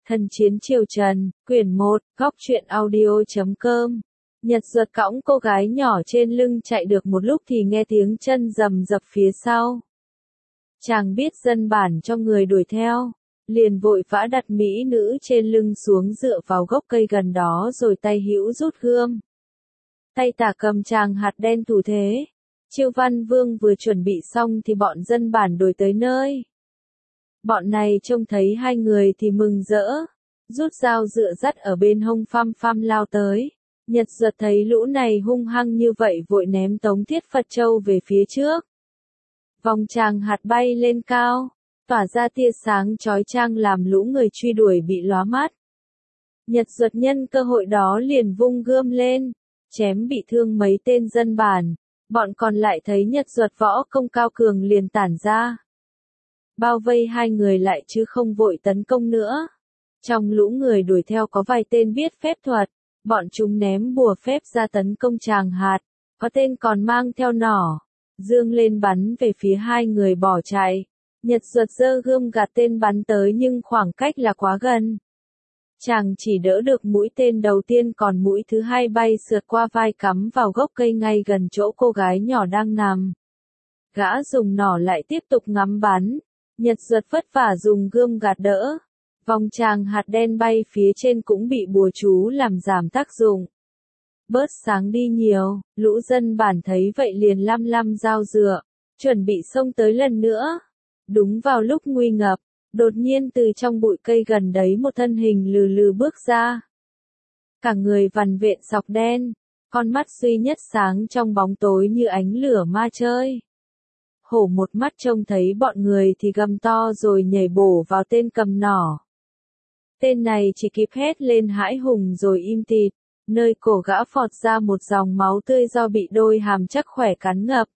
Thần chiến triều Trần, quyển 1, góc truyện audio.com. Nhật Duật cõng cô gái nhỏ trên lưng chạy được một lúc thì nghe tiếng chân rầm rập phía sau. Chàng biết dân bản cho người đuổi theo, liền vội vã đặt mỹ nữ trên lưng xuống dựa vào gốc cây gần đó rồi tay hữu rút gươm. Tay tả cầm tràng hạt đen thủ thế. Chiêu Văn Vương vừa chuẩn bị xong thì bọn dân bản đuổi tới nơi. Bọn này trông thấy hai người thì mừng rỡ, rút dao dựa dắt ở bên hông phăm phăm lao tới. Nhật Duật thấy lũ này hung hăng như vậy vội ném tống thiết Phật Châu về phía trước. Vòng tràng hạt bay lên cao, tỏa ra tia sáng chói chang làm lũ người truy đuổi bị lóa mắt. Nhật Duật nhân cơ hội đó liền vung gươm lên, chém bị thương mấy tên dân bản. Bọn còn lại thấy Nhật Duật võ công cao cường liền tản ra. Bao vây hai người lại chứ không vội tấn công nữa. Trong lũ người đuổi theo có vài tên biết phép thuật, bọn chúng ném bùa phép ra tấn công tràng hạt, có tên còn mang theo nỏ, dương lên bắn về phía hai người bỏ chạy. Nhật Duật giơ gươm gạt tên bắn tới nhưng khoảng cách là quá gần. Chàng chỉ đỡ được mũi tên đầu tiên còn mũi thứ hai bay sượt qua vai cắm vào gốc cây ngay gần chỗ cô gái nhỏ đang nằm. Gã dùng nỏ lại tiếp tục ngắm bắn. Nhật Duật vất vả dùng gươm gạt đỡ. Vòng tràng hạt đen bay phía trên cũng bị bùa chú làm giảm tác dụng. Bớt sáng đi nhiều, lũ dân bản thấy vậy liền lăm lăm dao dựa, chuẩn bị xông tới lần nữa. Đúng vào lúc nguy ngập, đột nhiên từ trong bụi cây gần đấy một thân hình lừ lừ bước ra. Cả người vằn vện sọc đen, con mắt duy nhất sáng trong bóng tối như ánh lửa ma chơi. Hổ một mắt trông thấy bọn người thì gầm to rồi nhảy bổ vào tên cầm nỏ. Tên này chỉ kịp hét lên hãi hùng rồi im tịt, nơi cổ gã phọt ra một dòng máu tươi do bị đôi hàm chắc khỏe cắn ngập.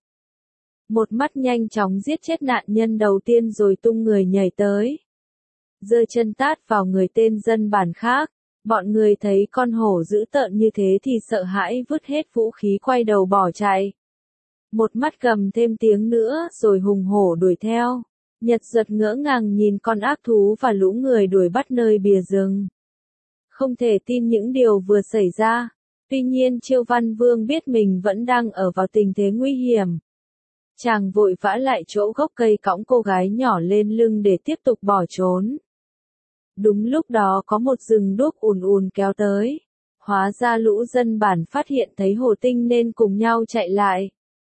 Một mắt nhanh chóng giết chết nạn nhân đầu tiên rồi tung người nhảy tới. Giơ chân tát vào người tên dân bản khác, bọn người thấy con hổ dữ tợn như thế thì sợ hãi vứt hết vũ khí quay đầu bỏ chạy. Một mắt gầm thêm tiếng nữa rồi hùng hổ đuổi theo. Nhật Duật ngỡ ngàng nhìn con ác thú và lũ người đuổi bắt nơi bìa rừng. Không thể tin những điều vừa xảy ra. Tuy nhiên Chiêu Văn Vương biết mình vẫn đang ở vào tình thế nguy hiểm. Chàng vội vã lại chỗ gốc cây cõng cô gái nhỏ lên lưng để tiếp tục bỏ trốn. Đúng lúc đó có một rừng đuốc ùn ùn kéo tới. Hóa ra lũ dân bản phát hiện thấy hổ tinh nên cùng nhau chạy lại.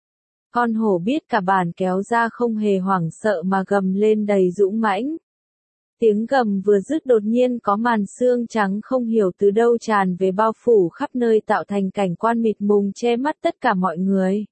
Con hổ biết cả bản kéo ra không hề hoảng sợ mà gầm lên đầy dũng mãnh. Tiếng gầm vừa dứt đột nhiên có màn sương trắng không hiểu từ đâu tràn về bao phủ khắp nơi tạo thành cảnh quan mịt mùng che mắt tất cả mọi người.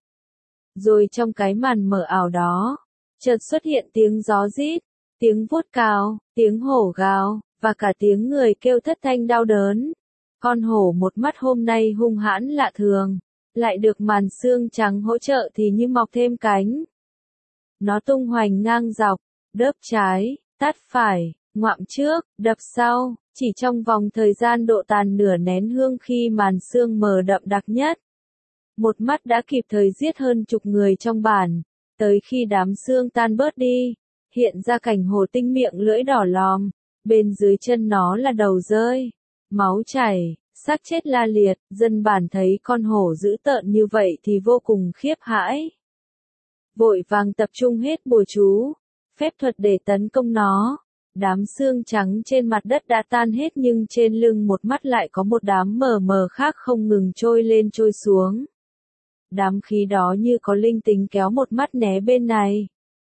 Rồi trong cái màn mờ ảo đó, chợt xuất hiện tiếng gió rít, tiếng vuốt cào, tiếng hổ gào, và cả tiếng người kêu thất thanh đau đớn. Con hổ một mắt hôm nay hung hãn lạ thường. Lại được màn sương trắng hỗ trợ thì như mọc thêm cánh. Nó tung hoành ngang dọc, đớp trái, tát phải, ngoạm trước, đập sau, chỉ trong vòng thời gian độ tàn nửa nén hương khi màn sương mờ đậm đặc nhất. Một mắt đã kịp thời giết hơn chục người trong bản, tới khi đám sương tan bớt đi, hiện ra cảnh hổ tinh miệng lưỡi đỏ lòm, bên dưới chân nó là đầu rơi, máu chảy. Xác chết la liệt, dân bản thấy con hổ dữ tợn như vậy thì vô cùng khiếp hãi. Vội vàng tập trung hết bùa chú, phép thuật để tấn công nó. Đám xương trắng trên mặt đất đã tan hết nhưng trên lưng một mắt lại có một đám mờ mờ khác không ngừng trôi lên trôi xuống. Đám khí đó như có linh tính kéo một mắt né bên này,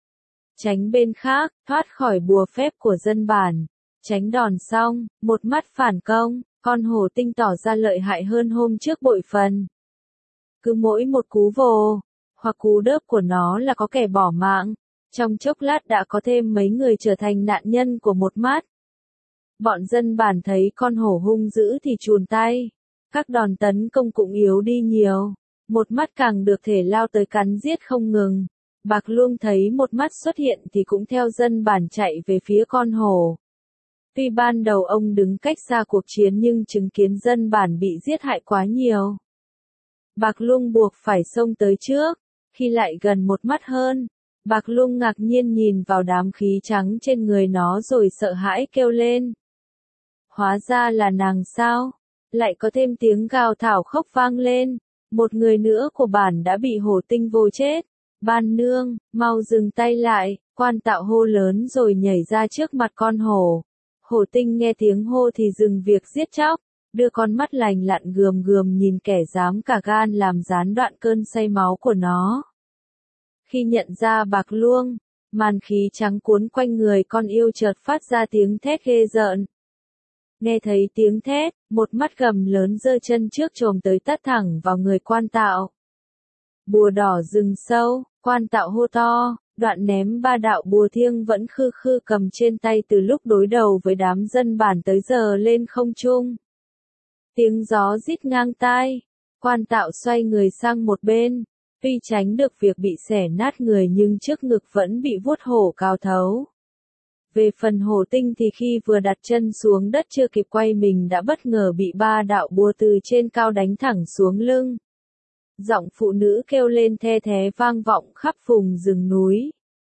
tránh bên khác, thoát khỏi bùa phép của dân bản. Tránh đòn xong, một mắt phản công. Con hổ tinh tỏ ra lợi hại hơn hôm trước bội phần. Cứ mỗi một cú vồ, hoặc cú đớp của nó là có kẻ bỏ mạng. Trong chốc lát đã có thêm mấy người trở thành nạn nhân của một mắt. Bọn dân bản thấy con hổ hung dữ thì chùn tay. Các đòn tấn công cũng yếu đi nhiều. Một mắt càng được thể lao tới cắn giết không ngừng. Bạc Luông thấy một mắt xuất hiện thì cũng theo dân bản chạy về phía con hổ. Tuy ban đầu ông đứng cách xa cuộc chiến nhưng chứng kiến dân bản bị giết hại quá nhiều. Bạc Luông buộc phải xông tới trước. Khi lại gần một mắt hơn, Bạc Luông ngạc nhiên nhìn vào đám khí trắng trên người nó rồi sợ hãi kêu lên. Hóa ra là nàng sao? Lại có thêm tiếng gào thảo khóc vang lên. Một người nữa của bản đã bị hổ tinh vồ chết. Ban nương, mau dừng tay lại, Quan Tạo hô lớn rồi nhảy ra trước mặt con hổ. Hổ tinh nghe tiếng hô thì dừng việc giết chóc, đưa con mắt lành lặn gườm gườm nhìn kẻ dám cả gan làm gián đoạn cơn say máu của nó. Khi nhận ra Bạc Luông, màn khí trắng cuốn quanh người con yêu chợt phát ra tiếng thét ghê rợn. Nghe thấy tiếng thét, một mắt gầm lớn giơ chân trước chồm tới tát thẳng vào người Quan Tạo. Bùa đỏ rừng sâu, Quan Tạo hô to, đoạn ném 3 đạo bùa thiêng vẫn khư khư cầm trên tay từ lúc đối đầu với đám dân bản tới giờ lên không trung. Tiếng gió rít ngang tai, Quan Tạo xoay người sang một bên, tuy tránh được việc bị xẻ nát người nhưng trước ngực vẫn bị vuốt hổ cào thấu. Về phần hổ tinh thì khi vừa đặt chân xuống đất chưa kịp quay mình đã bất ngờ bị 3 đạo bùa từ trên cao đánh thẳng xuống lưng. Giọng phụ nữ kêu lên the thé vang vọng khắp vùng rừng núi.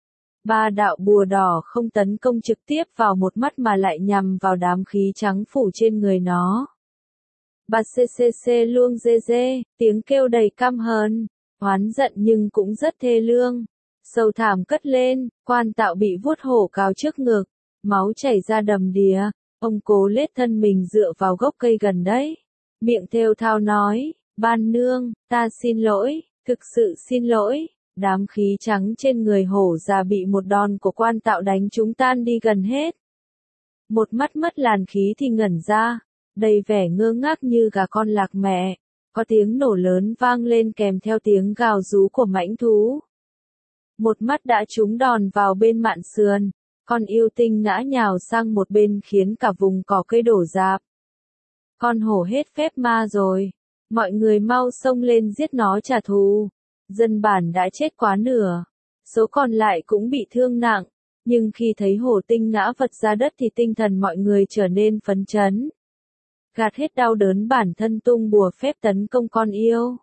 3 đạo bùa đỏ không tấn công trực tiếp vào một mắt mà lại nhằm vào đám khí trắng phủ trên người nó. Bà CCC luông dê dê, tiếng kêu đầy căm hờn, oán giận nhưng cũng rất thê lương. Sầu thảm cất lên, Quan Tạo bị vuốt hổ cào trước ngực, máu chảy ra đầm đìa, ông cố lết thân mình dựa vào gốc cây gần đấy. Miệng thều thào nói, ban nương, ta xin lỗi, thực sự xin lỗi. Đám khí trắng trên người hổ già bị một đòn của Quan Tạo đánh chúng tan đi gần hết. Một mắt mất làn khí thì ngẩn ra, đầy vẻ ngơ ngác như gà con lạc mẹ. Có tiếng nổ lớn vang lên kèm theo tiếng gào rú của mãnh thú. Một mắt đã trúng đòn vào bên mạn sườn, con yêu tinh ngã nhào sang một bên khiến cả vùng cỏ cây đổ rạp. Con hổ hết phép ma rồi, mọi người mau xông lên giết nó trả thù. Dân bản đã chết quá nửa, số còn lại cũng bị thương nặng, nhưng khi thấy hổ tinh ngã vật ra đất thì tinh thần mọi người trở nên phấn chấn. Gạt hết đau đớn bản thân tung bùa phép tấn công con yêu.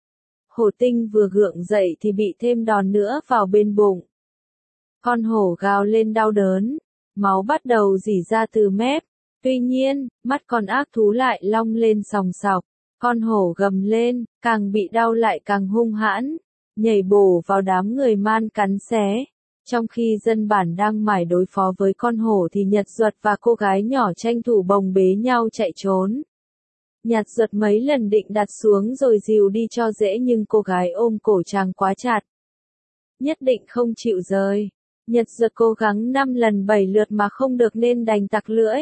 Hổ tinh vừa gượng dậy thì bị thêm đòn nữa vào bên bụng. Con hổ gào lên đau đớn, máu bắt đầu rỉ ra từ mép. Tuy nhiên, mắt con ác thú lại long lên sòng sọc. Con hổ gầm lên, càng bị đau lại càng hung hãn, nhảy bổ vào đám người man cắn xé. Trong khi dân bản đang mải đối phó với con hổ thì Nhật Duật và cô gái nhỏ tranh thủ bồng bế nhau chạy trốn. Nhật Duật mấy lần định đặt xuống rồi dìu đi cho dễ nhưng cô gái ôm cổ chàng quá chặt. Nhất định không chịu rời. Nhật Duật cố gắng 5 lần 7 lượt mà không được nên đành tặc lưỡi.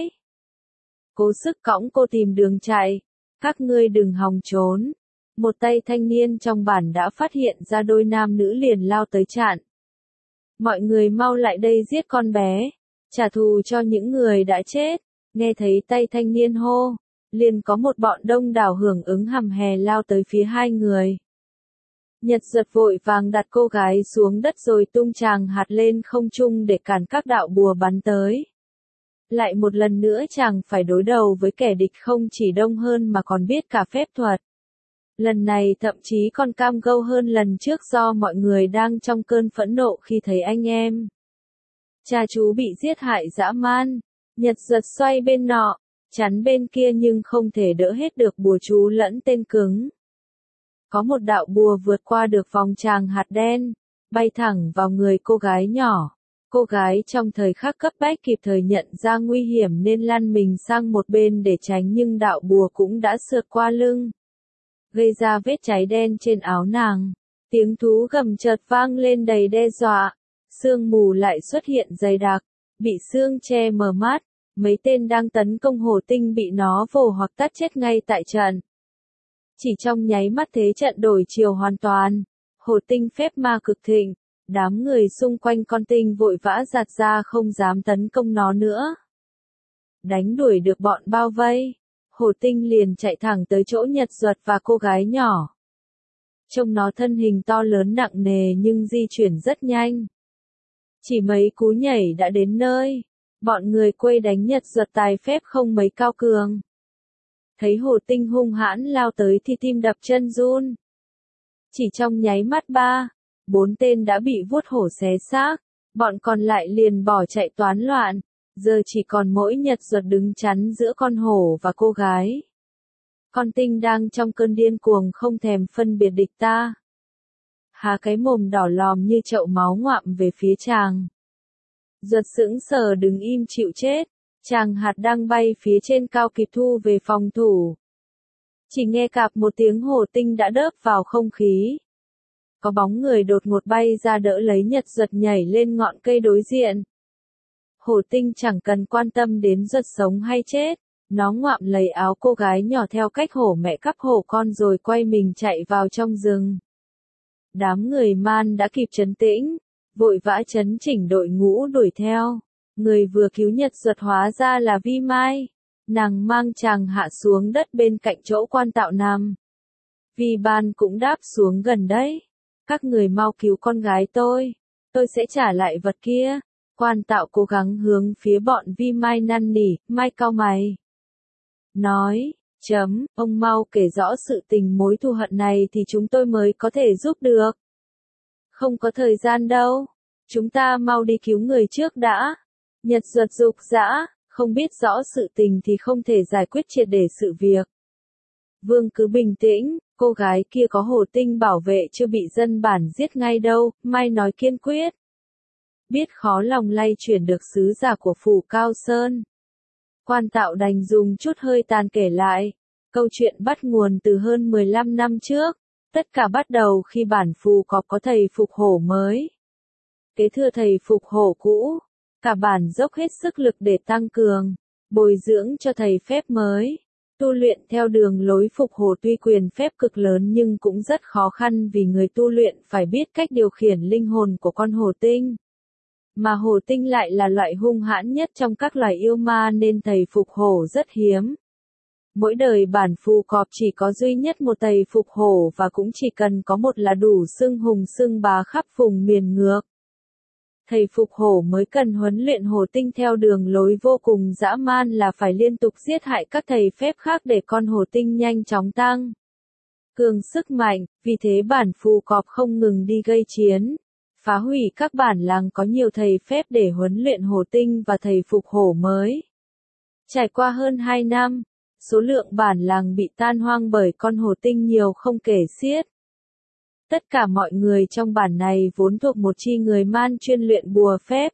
Cố sức cõng cô tìm đường chạy. Các ngươi đừng hòng trốn. Một tay thanh niên trong bản đã phát hiện ra đôi nam nữ liền lao tới chặn. Mọi người mau lại đây giết con bé, trả thù cho những người đã chết. Nghe thấy tay thanh niên hô, liền có một bọn đông đảo hưởng ứng hầm hè lao tới phía hai người. Nhật Duật vội vàng đặt cô gái xuống đất rồi tung chàng hạt lên không trung để cản các đạo bùa bắn tới. Lại một lần nữa chàng phải đối đầu với kẻ địch không chỉ đông hơn mà còn biết cả phép thuật. Lần này thậm chí còn cam go hơn lần trước do mọi người đang trong cơn phẫn nộ khi thấy anh em. Cha chú bị giết hại dã man. Nhật Duật xoay bên nọ, chắn bên kia nhưng không thể đỡ hết được bùa chú lẫn tên cứng. Có một đạo bùa vượt qua được vòng tràng hạt đen, bay thẳng vào người cô gái nhỏ. Cô gái trong thời khắc cấp bách kịp thời nhận ra nguy hiểm nên lăn mình sang một bên để tránh nhưng đạo bùa cũng đã sượt qua lưng, gây ra vết cháy đen trên áo nàng. Tiếng thú gầm chợt vang lên đầy đe dọa, sương mù lại xuất hiện dày đặc, bị sương che mờ mắt, mấy tên đang tấn công hổ tinh bị nó vồ hoặc tát chết ngay tại trận. Chỉ trong nháy mắt thế trận đổi chiều hoàn toàn, hổ tinh phép ma cực thịnh, đám người xung quanh con tinh vội vã giạt ra không dám tấn công nó nữa. Đánh đuổi được bọn bao vây, hổ tinh liền chạy thẳng tới chỗ Nhật Duật và cô gái nhỏ. Trông nó thân hình to lớn nặng nề nhưng di chuyển rất nhanh. Chỉ mấy cú nhảy đã đến nơi, bọn người quây đánh Nhật Duật tài phép không mấy cao cường. Thấy hổ tinh hung hãn lao tới thì tim đập chân run. Chỉ trong nháy mắt 4 tên đã bị vuốt hổ xé xác, bọn còn lại liền bỏ chạy toán loạn. Giờ chỉ còn mỗi Nhật Duật đứng chắn giữa con hổ và cô gái. Con tinh đang trong cơn điên cuồng không thèm phân biệt địch ta. Há cái mồm đỏ lòm như chậu máu ngoạm về phía chàng. Duật sững sờ đứng im chịu chết. Chàng hạt đang bay phía trên cao kịp thu về phòng thủ. Chỉ nghe cạp một tiếng hổ tinh đã đớp vào không khí. Có bóng người đột ngột bay ra đỡ lấy Nhật Duật nhảy lên ngọn cây đối diện. Hổ tinh chẳng cần quan tâm đến Duật sống hay chết. Nó ngoạm lấy áo cô gái nhỏ theo cách hổ mẹ cắp hổ con rồi quay mình chạy vào trong rừng. Đám người man đã kịp trấn tĩnh, vội vã chấn chỉnh đội ngũ đuổi theo. Người vừa cứu Nhật Duật hóa ra là Vi Mai. Nàng mang chàng hạ xuống đất bên cạnh chỗ quan tạo nằm. Vi Ban cũng đáp xuống gần đấy. Các người mau cứu con gái tôi sẽ trả lại vật kia. Quan tạo cố gắng hướng phía bọn Vi Mai năn nỉ, Mai cau mày. Nói, ông mau kể rõ sự tình mối thù hận này thì chúng tôi mới có thể giúp được. Không có thời gian đâu. Chúng ta mau đi cứu người trước đã. Nhật Duật rục rã, không biết rõ sự tình thì không thể giải quyết triệt để sự việc. Vương cứ bình tĩnh, cô gái kia có hổ tinh bảo vệ chưa bị dân bản giết ngay đâu, Mai nói kiên quyết. Biết khó lòng lay chuyển được sứ giả của phủ Cao Sơn. Quan tạo đành dùng chút hơi tàn kể lại. Câu chuyện bắt nguồn từ hơn 15 năm trước. Tất cả bắt đầu khi bản phù cọp có thầy phục hổ mới. Kế thừa thầy phục hổ cũ. Cả bản dốc hết sức lực để tăng cường, bồi dưỡng cho thầy phép mới. Tu luyện theo đường lối phục hổ tuy quyền phép cực lớn nhưng cũng rất khó khăn vì người tu luyện phải biết cách điều khiển linh hồn của con hổ tinh. Mà hổ tinh lại là loại hung hãn nhất trong các loài yêu ma nên thầy phục hổ rất hiếm. Mỗi đời bản phù cọp chỉ có duy nhất một thầy phục hổ và cũng chỉ cần có một là đủ xưng hùng xưng bá khắp vùng miền ngược. Thầy phục hổ mới cần huấn luyện hổ tinh theo đường lối vô cùng dã man là phải liên tục giết hại các thầy phép khác để con hổ tinh nhanh chóng tăng cường sức mạnh, vì thế bản phù cọp không ngừng đi gây chiến, phá hủy các bản làng có nhiều thầy phép để huấn luyện hổ tinh và thầy phục hổ mới. Trải qua hơn 2 năm, số lượng bản làng bị tan hoang bởi con hổ tinh nhiều không kể xiết. Tất cả mọi người trong bản này vốn thuộc một chi người man chuyên luyện bùa phép.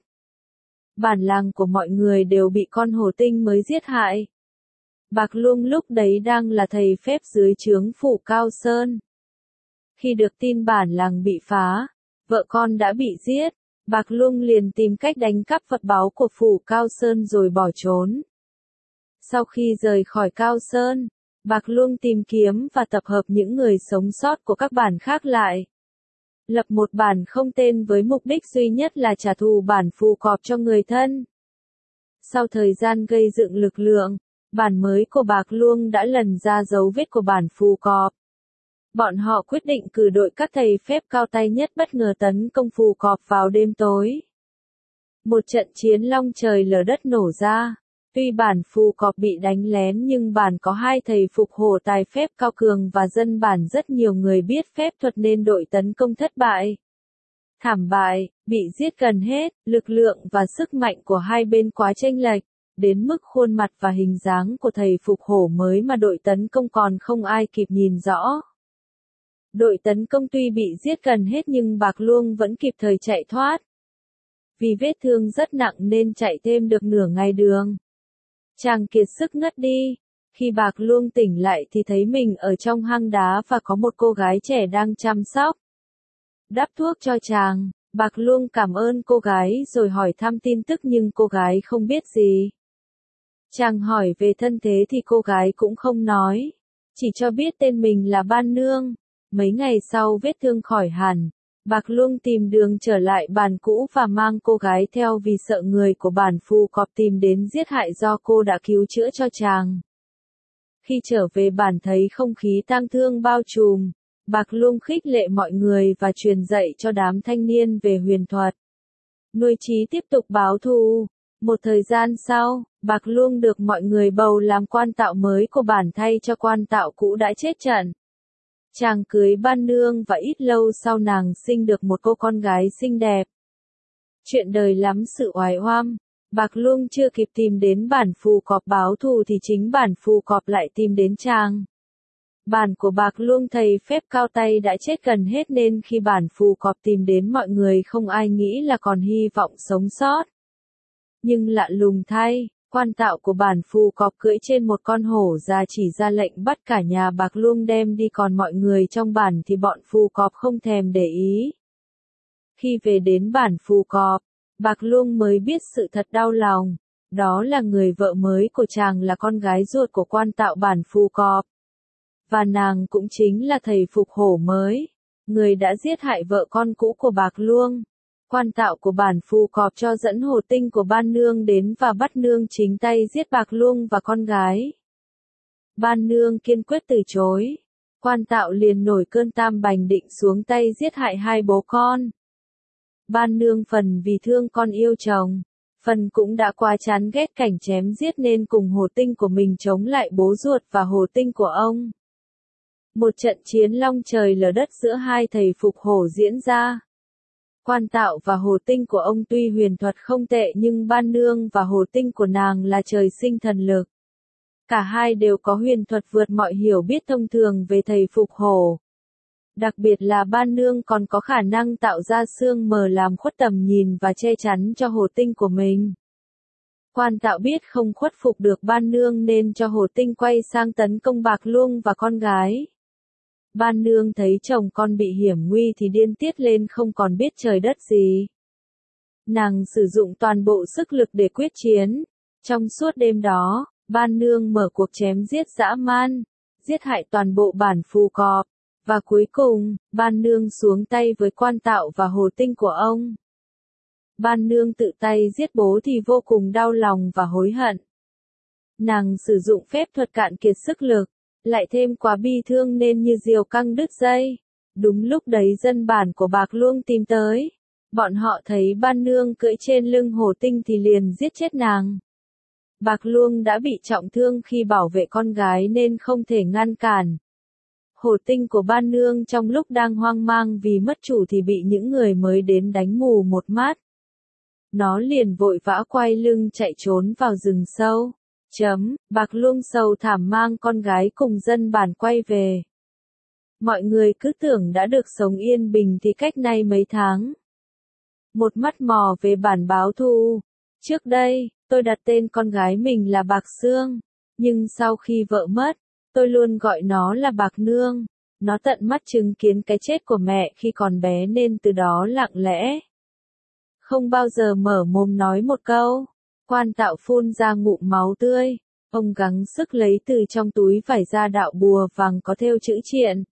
Bản làng của mọi người đều bị con hổ tinh mới giết hại. Bạc Luông lúc đấy đang là thầy phép dưới trướng phủ Cao Sơn. Khi được tin bản làng bị phá, vợ con đã bị giết, Bạc Luông liền tìm cách đánh cắp vật báu của phủ Cao Sơn rồi bỏ trốn. Sau khi rời khỏi Cao Sơn, Bạc Luông tìm kiếm và tập hợp những người sống sót của các bản khác lại. Lập một bản không tên với mục đích duy nhất là trả thù bản phù cọp cho người thân. Sau thời gian gây dựng lực lượng, bản mới của Bạc Luông đã lần ra dấu vết của bản phù cọp. Bọn họ quyết định cử đội các thầy phép cao tay nhất bất ngờ tấn công phù cọp vào đêm tối. Một trận chiến long trời lở đất nổ ra. Tuy bản phù cọp bị đánh lén nhưng bản có 2 thầy phục hổ tài phép cao cường và dân bản rất nhiều người biết phép thuật nên đội tấn công thất bại. Thảm bại, bị giết gần hết, lực lượng và sức mạnh của hai bên quá chênh lệch, đến mức khuôn mặt và hình dáng của thầy phục hổ mới mà đội tấn công còn không ai kịp nhìn rõ. Đội tấn công tuy bị giết gần hết nhưng Bạc Luông vẫn kịp thời chạy thoát. Vì vết thương rất nặng nên chạy thêm được nửa ngày đường. Chàng kiệt sức ngất đi. Khi Bạc Luông tỉnh lại thì thấy mình ở trong hang đá và có một cô gái trẻ đang chăm sóc. Đắp thuốc cho chàng, Bạc Luông cảm ơn cô gái rồi hỏi thăm tin tức nhưng cô gái không biết gì. Chàng hỏi về thân thế thì cô gái cũng không nói, chỉ cho biết tên mình là Ban Nương. Mấy ngày sau vết thương khỏi hẳn, Bạc Luông tìm đường trở lại bản cũ và mang cô gái theo vì sợ người của bản phù cọp tìm đến giết hại do cô đã cứu chữa cho chàng. Khi trở về bản thấy không khí tang thương bao trùm, Bạc Luông khích lệ mọi người và truyền dạy cho đám thanh niên về huyền thuật. Nuôi chí tiếp tục báo thù. Một thời gian sau, Bạc Luông được mọi người bầu làm quan tạo mới của bản thay cho quan tạo cũ đã chết trận. Chàng cưới Ban Nương và ít lâu sau nàng sinh được một cô con gái xinh đẹp. Chuyện đời lắm sự oái oăm, Bạc Luông chưa kịp tìm đến bản phù cọp báo thù thì chính bản phù cọp lại tìm đến chàng. Bản của Bạc Luông thầy phép cao tay đã chết gần hết nên khi bản phù cọp tìm đến mọi người không ai nghĩ là còn hy vọng sống sót. Nhưng lạ lùng thay, quan tạo của bản phù cọp cưỡi trên một con hổ già chỉ ra lệnh bắt cả nhà Bạc Luông đem đi, còn mọi người trong bản thì bọn phù cọp không thèm để ý. Khi về đến bản phù cọp, Bạc Luông mới biết sự thật đau lòng, đó là người vợ mới của chàng là con gái ruột của quan tạo bản phù cọp. Và nàng cũng chính là thầy phục hổ mới, người đã giết hại vợ con cũ của Bạc Luông. Quan tạo của bản phù cọp cho dẫn hồ tinh của Ban Nương đến và bắt nương chính tay giết Bạc Luông và con gái. Ban Nương kiên quyết từ chối. Quan tạo liền nổi cơn tam bành định xuống tay giết hại hai bố con. Ban Nương phần vì thương con yêu chồng, phần cũng đã quá chán ghét cảnh chém giết nên cùng hồ tinh của mình chống lại bố ruột và hồ tinh của ông. Một trận chiến long trời lở đất giữa hai thầy phục hổ diễn ra. Quan tạo và hồ tinh của ông tuy huyền thuật không tệ nhưng Ban Nương và hồ tinh của nàng là trời sinh thần lực. Cả hai đều có huyền thuật vượt mọi hiểu biết thông thường về thầy phục hổ. Đặc biệt là Ban Nương còn có khả năng tạo ra sương mờ làm khuất tầm nhìn và che chắn cho hồ tinh của mình. Quan tạo biết không khuất phục được Ban Nương nên cho hồ tinh quay sang tấn công Bạc Luông và con gái. Ban Nương thấy chồng con bị hiểm nguy thì điên tiết lên không còn biết trời đất gì. Nàng sử dụng toàn bộ sức lực để quyết chiến. Trong suốt đêm đó, Ban Nương mở cuộc chém giết dã man, giết hại toàn bộ bản phù cọp. Và cuối cùng, Ban Nương xuống tay với quan tạo và hồ tinh của ông. Ban Nương tự tay giết bố thì vô cùng đau lòng và hối hận. Nàng sử dụng phép thuật cạn kiệt sức lực, lại thêm quá bi thương nên như diều căng đứt dây. Đúng lúc đấy dân bản của Bạc Luông tìm tới. Bọn họ thấy Ban Nương cưỡi trên lưng hồ tinh thì liền giết chết nàng. Bạc Luông đã bị trọng thương khi bảo vệ con gái nên không thể ngăn cản. Hồ tinh của Ban Nương trong lúc đang hoang mang vì mất chủ thì bị những người mới đến đánh mù một mắt. Nó liền vội vã quay lưng chạy trốn vào rừng sâu. Bạc Luông sầu thảm mang con gái cùng dân bản quay về. Mọi người cứ tưởng đã được sống yên bình thì cách nay mấy tháng. Một mắt mò về bản báo thù. Trước đây, tôi đặt tên con gái mình là Bạc Sương, nhưng sau khi vợ mất, tôi luôn gọi nó là Bạc Nương. Nó tận mắt chứng kiến cái chết của mẹ khi còn bé nên từ đó lặng lẽ. Không bao giờ mở mồm nói một câu. Quan tạo phun ra ngụm máu tươi. Ông gắng sức lấy từ trong túi vải ra đạo bùa vàng có thêu chữ triện.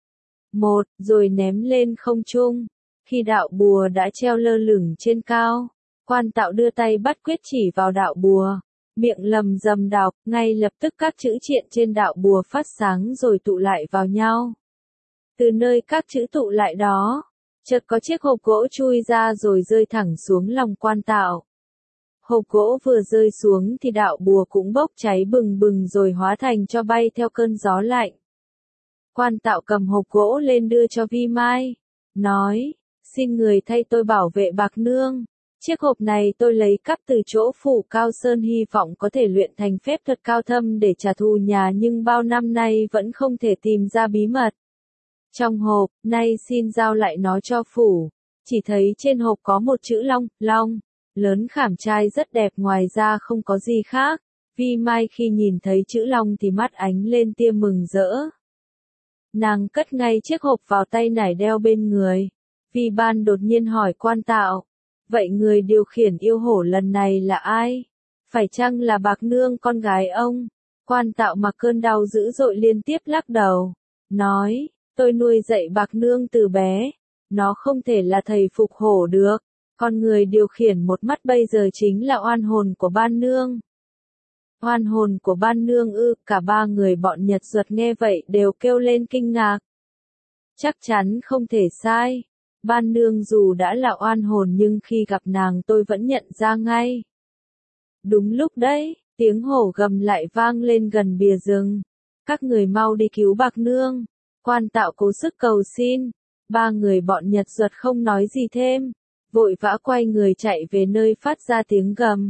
Rồi ném lên không trung. Khi đạo bùa đã treo lơ lửng trên cao, quan tạo đưa tay bắt quyết chỉ vào đạo bùa. Miệng lầm rầm đọc, ngay lập tức các chữ triện trên đạo bùa phát sáng rồi tụ lại vào nhau. Từ nơi các chữ tụ lại đó, chợt có chiếc hộp gỗ chui ra rồi rơi thẳng xuống lòng quan tạo. Hộp gỗ vừa rơi xuống thì đạo bùa cũng bốc cháy bừng bừng rồi hóa thành tro bay theo cơn gió lạnh. Quan tạo cầm hộp gỗ lên đưa cho Vi Mai, nói, xin người thay tôi bảo vệ Bạc Nương. Chiếc hộp này tôi lấy cắp từ chỗ phủ Cao Sơn hy vọng có thể luyện thành phép thuật cao thâm để trả thù nhà nhưng bao năm nay vẫn không thể tìm ra bí mật. Trong hộp, nay xin giao lại nó cho phủ. Chỉ thấy trên hộp có một chữ long, lớn khảm trai rất đẹp ngoài ra không có gì khác. Vi Mai khi nhìn thấy chữ long thì mắt ánh lên tia mừng rỡ. Nàng cất ngay chiếc hộp vào tay nải đeo bên người. Vi Ban đột nhiên hỏi quan tạo. Vậy người điều khiển yêu hổ lần này là ai? Phải chăng là Bạc Nương con gái ông? Quan tạo mặc cơn đau dữ dội liên tiếp lắc đầu. Nói, tôi nuôi dạy Bạc Nương từ bé. Nó không thể là thầy phục hổ được. Con người điều khiển một mắt bây giờ chính là oan hồn của Ban Nương. Oan hồn của Ban Nương ư? Cả ba người bọn Nhật Duật nghe vậy đều kêu lên kinh ngạc. Chắc chắn không thể sai. Ban Nương dù đã là oan hồn nhưng khi gặp nàng tôi vẫn nhận ra ngay. Đúng lúc đấy, tiếng hổ gầm lại vang lên gần bìa rừng. Các người mau đi cứu Bạc Nương. Quan tạo cố sức cầu xin. Ba người bọn Nhật Duật không nói gì thêm. Vội vã quay người chạy về nơi phát ra tiếng gầm.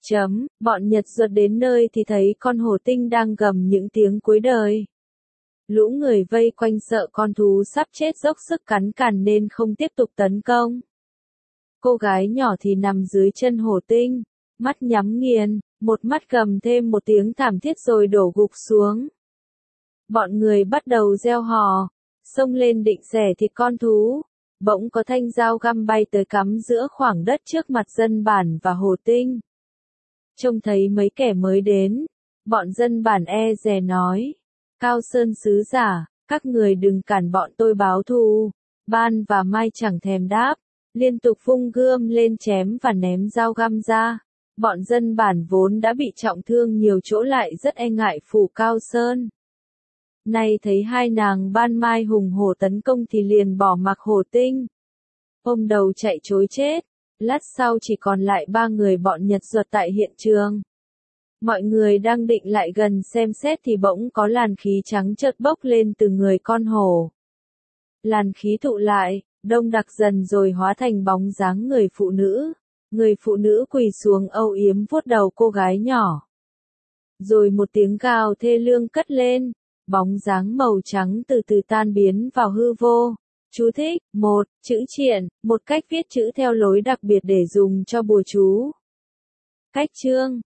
Bọn Nhật Duật đến nơi thì thấy con hổ tinh đang gầm những tiếng cuối đời. Lũ người vây quanh sợ con thú sắp chết dốc sức cắn cản nên không tiếp tục tấn công. Cô gái nhỏ thì nằm dưới chân hổ tinh, mắt nhắm nghiền, một mắt gầm thêm một tiếng thảm thiết rồi đổ gục xuống. Bọn người bắt đầu reo hò, xông lên định xẻ thịt con thú. Bỗng có thanh dao găm bay tới cắm giữa khoảng đất trước mặt dân bản và hổ tinh. Trông thấy mấy kẻ mới đến, bọn dân bản e dè nói. Cao Sơn sứ giả, các người đừng cản bọn tôi báo thù. Ban và Mai chẳng thèm đáp, liên tục vung gươm lên chém và ném dao găm ra. Bọn dân bản vốn đã bị trọng thương nhiều chỗ lại rất e ngại phủ Cao Sơn. Nay thấy hai nàng Ban Mai hùng hổ tấn công thì liền bỏ mặc hổ tinh. Ôm đầu chạy trối chết, lát sau chỉ còn lại 3 người bọn Nhật Duật tại hiện trường. Mọi người đang định lại gần xem xét thì bỗng có làn khí trắng chợt bốc lên từ người con hổ. Làn khí tụ lại, đông đặc dần rồi hóa thành bóng dáng người phụ nữ. Người phụ nữ quỳ xuống âu yếm vuốt đầu cô gái nhỏ. Rồi một tiếng gào thê lương cất lên, bóng dáng màu trắng từ từ tan biến vào hư vô. Chú thích: 1. Chữ triện, một cách viết chữ theo lối đặc biệt để dùng cho bùa chú. Cách chương